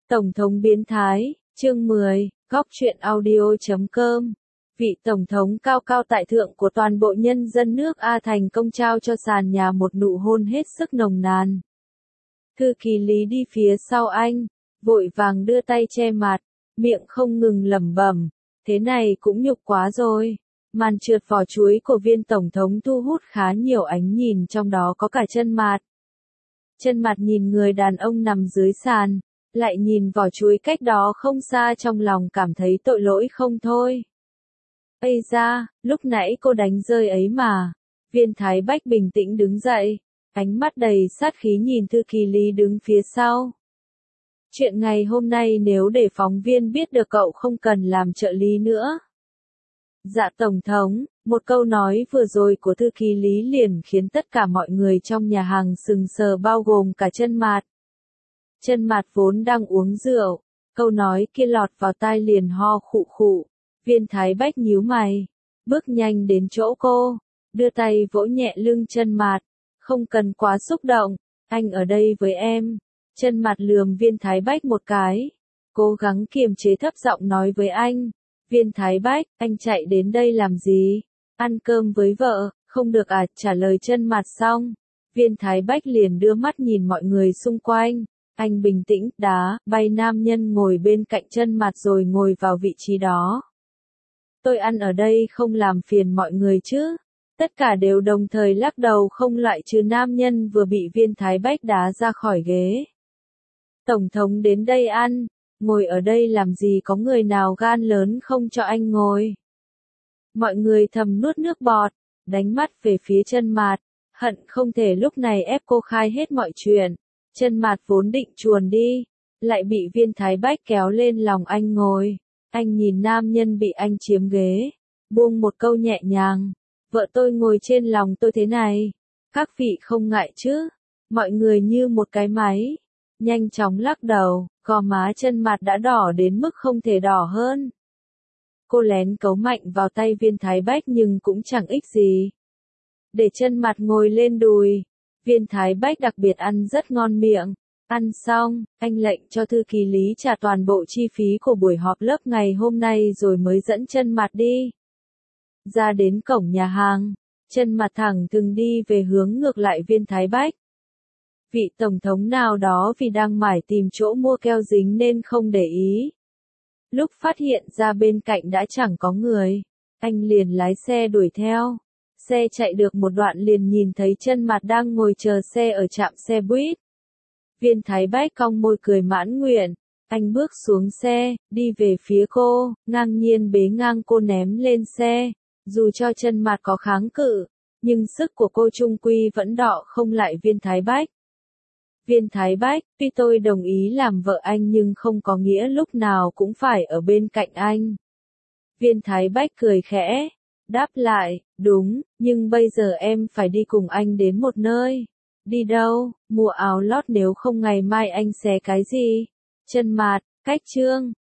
Tổng thống biến thái, chương 10, góc truyện audio.com. Vị Tổng thống cao cao tại thượng của toàn bộ nhân dân nước A thành công trao cho sàn nhà một nụ hôn hết sức nồng nàn. Thư ký Lý đi phía sau anh, vội vàng đưa tay che mặt, miệng không ngừng lẩm bẩm, thế này cũng nhục quá rồi. Màn trượt vỏ chuối của viên Tổng thống thu hút khá nhiều ánh nhìn, trong đó có cả Chân Mạt. Chân Mạt nhìn người đàn ông nằm dưới sàn, lại nhìn vỏ chuối cách đó không xa, trong lòng cảm thấy tội lỗi không thôi. Ây da, lúc nãy cô đánh rơi ấy mà. Viên Thái Bách bình tĩnh đứng dậy, ánh mắt đầy sát khí nhìn thư ký Lý đứng phía sau. Chuyện ngày hôm nay nếu để phóng viên biết được cậu không cần làm trợ lý nữa. Dạ Tổng thống, một câu nói vừa rồi của thư ký Lý liền khiến tất cả mọi người trong nhà hàng sững sờ, bao gồm cả Chân Mạt. Chân Mạt vốn đang uống rượu, câu nói kia lọt vào tai liền ho khụ khụ. Viên Thái Bách nhíu mày, bước nhanh đến chỗ cô, đưa tay vỗ nhẹ lưng Chân Mạt, không cần quá xúc động, anh ở đây với em. Chân Mạt lườm Viên Thái Bách một cái, cố gắng kiềm chế thấp giọng nói với anh. Viên Thái Bách, anh chạy đến đây làm gì? Ăn cơm với vợ, không được à? Trả lời Chân Mạt xong, Viên Thái Bách liền đưa mắt nhìn mọi người xung quanh. Anh bình tĩnh, đá bay nam nhân ngồi bên cạnh Chân Mạt rồi ngồi vào vị trí đó. Tôi ăn ở đây không làm phiền mọi người chứ? Tất cả đều đồng thời lắc đầu, không loại trừ nam nhân vừa bị Viên Thái Bách đá ra khỏi ghế. Tổng thống đến đây ăn, ngồi ở đây làm gì, có người nào gan lớn không cho anh ngồi? Mọi người thầm nuốt nước bọt, đánh mắt về phía Chân Mạt, hận không thể lúc này ép cô khai hết mọi chuyện. Chân Mạt vốn định chuồn đi, lại bị Viên Thái Bách kéo lên lòng anh ngồi. Anh nhìn nam nhân bị anh chiếm ghế, buông một câu nhẹ nhàng, vợ tôi ngồi trên lòng tôi thế này, các vị không ngại chứ? Mọi người như một cái máy, nhanh chóng lắc đầu, gò má Chân Mạt đã đỏ đến mức không thể đỏ hơn. Cô lén cấu mạnh vào tay Viên Thái Bách nhưng cũng chẳng ích gì. Để Chân Mạt ngồi lên đùi, Viên Thái Bách đặc biệt ăn rất ngon miệng. Ăn xong, anh lệnh cho thư ký Lý trả toàn bộ chi phí của buổi họp lớp ngày hôm nay rồi mới dẫn Chân Mạt đi. Ra đến cổng nhà hàng, Chân Mạt thẳng thừng đi về hướng ngược lại Viên Thái Bách. Vị Tổng thống nào đó vì đang mải tìm chỗ mua keo dính nên không để ý. Lúc phát hiện ra bên cạnh đã chẳng có người, anh liền lái xe đuổi theo. Xe chạy được một đoạn liền nhìn thấy Chân Mạt đang ngồi chờ xe ở trạm xe buýt. Viên Thái Bách cong môi cười mãn nguyện, anh bước xuống xe, đi về phía cô, ngang nhiên bế ngang cô ném lên xe. Dù cho Chân Mạt có kháng cự, nhưng sức của cô chung quy vẫn đọ không lại Viên Thái Bách. Viên Thái Bách, tuy tôi đồng ý làm vợ anh nhưng không có nghĩa lúc nào cũng phải ở bên cạnh anh. Viên Thái Bách cười khẽ, đáp lại, đúng, nhưng bây giờ em phải đi cùng anh đến một nơi. Đi đâu? Mua áo lót, nếu không ngày mai anh xé cái gì? Chân Mạt, cách chương.